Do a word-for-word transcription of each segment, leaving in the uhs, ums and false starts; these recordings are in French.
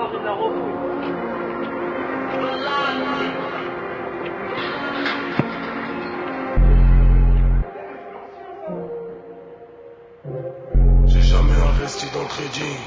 de la rebrouille. J'ai jamais investi dans le trading.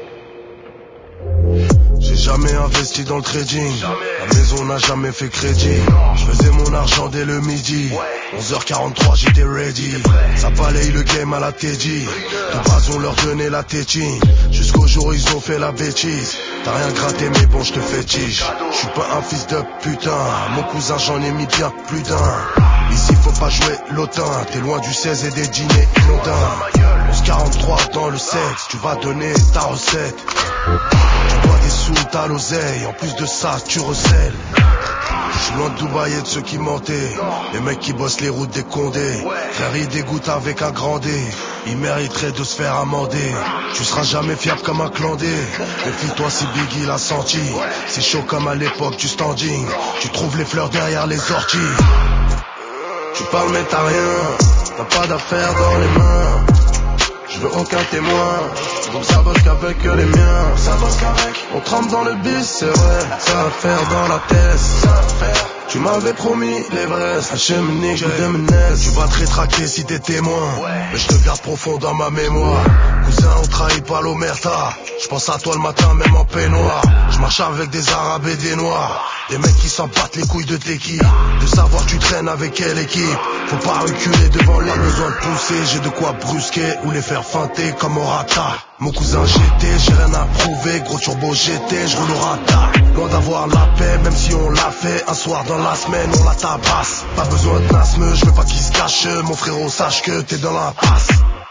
J'ai jamais investi dans le trading. La maison n'a jamais fait crédit. Je faisais mon argent dès le midi. onze heures quarante-trois j'étais ready. Ça balaye le game à la Teddy. De base on leur donnait la tétine. Jusqu'au jour où ils ont fait la bêtise. T'as rien gratté mais bon je te fétiche. Je suis pas un fils de putain. Mon cousin j'en ai mis bien plus d'un. Ici faut pas jouer l'autain. T'es loin du seize et des dîners mondains. onze quarante-trois dans le sexe. Tu vas donner ta recette. Tu dois des sous, t'as l'oseille. En plus de ça tu recèles. Je suis loin de Dubaï et de ceux qui mentaient. Les mecs qui bossent les routes des Condés. Frère ils dégoûtent avec un grand D. Ils mériteraient de se faire amender. Tu seras jamais fiable comme un clandé. Méfie-toi si Biggie l'a senti. C'est chaud comme à l'époque du standing. Tu trouves les fleurs derrière les orties. Tu parles mais t'as rien. T'as pas d'affaires dans les mains. Je veux aucun témoin. Donc ça bosse qu'avec les miens. Ça bosse qu'avec. On trempe dans le bus, c'est vrai. Ça va faire dans la tête. Ça va faire. Tu m'avais promis l'Everest. H M Nick, je démenais. Tu vas te rétracter si t'es témoin. Mais je te garde profond dans ma mémoire. Cousin, on trahit pas l'omerta. Je pense à toi le matin, même en peignoir. Je marche avec des arabes et des noirs. Des mecs qui s'en battent les couilles de tes qui. De savoir tu traînes avec quelle équipe. Faut pas reculer devant les besoins de pousser. J'ai de quoi brusquer ou les faire feinter comme au rata. Mon cousin G T, j'ai rien à prouver. Gros turbo G T, je roule au rata. Loin d'avoir la paix, même si on l'a fait. Un soir dans la semaine, on la tabasse. Pas besoin de nasme, je veux pas qu'il se cache. Mon frérot, sache que t'es dans la passe.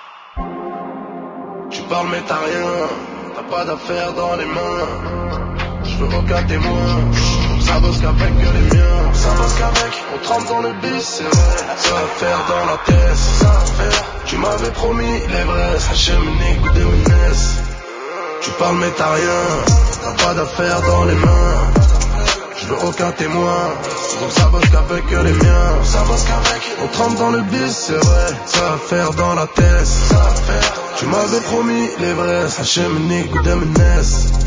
Tu parles mais t'as rien. T'as pas d'affaires dans les mains. Je veux aucun témoin. Ça bosse qu'avec les miens. Ça bosse qu'avec. On trempe dans le bis, c'est vrai. Ça va faire dans la tête. Ça va faire. Tu m'avais promis l'Everest. H M Nick ou des menaces. Tu parles mais t'as rien. T'as pas d'affaires dans les mains. Je veux aucun témoin. Donc ça bosse qu'avec les miens. Ça bosse qu'avec. On trempe dans le bis, c'est vrai. Ça va faire dans la tête. Ça va faire. Tu m'avais promis l'Everest. H M Nick ou des menaces.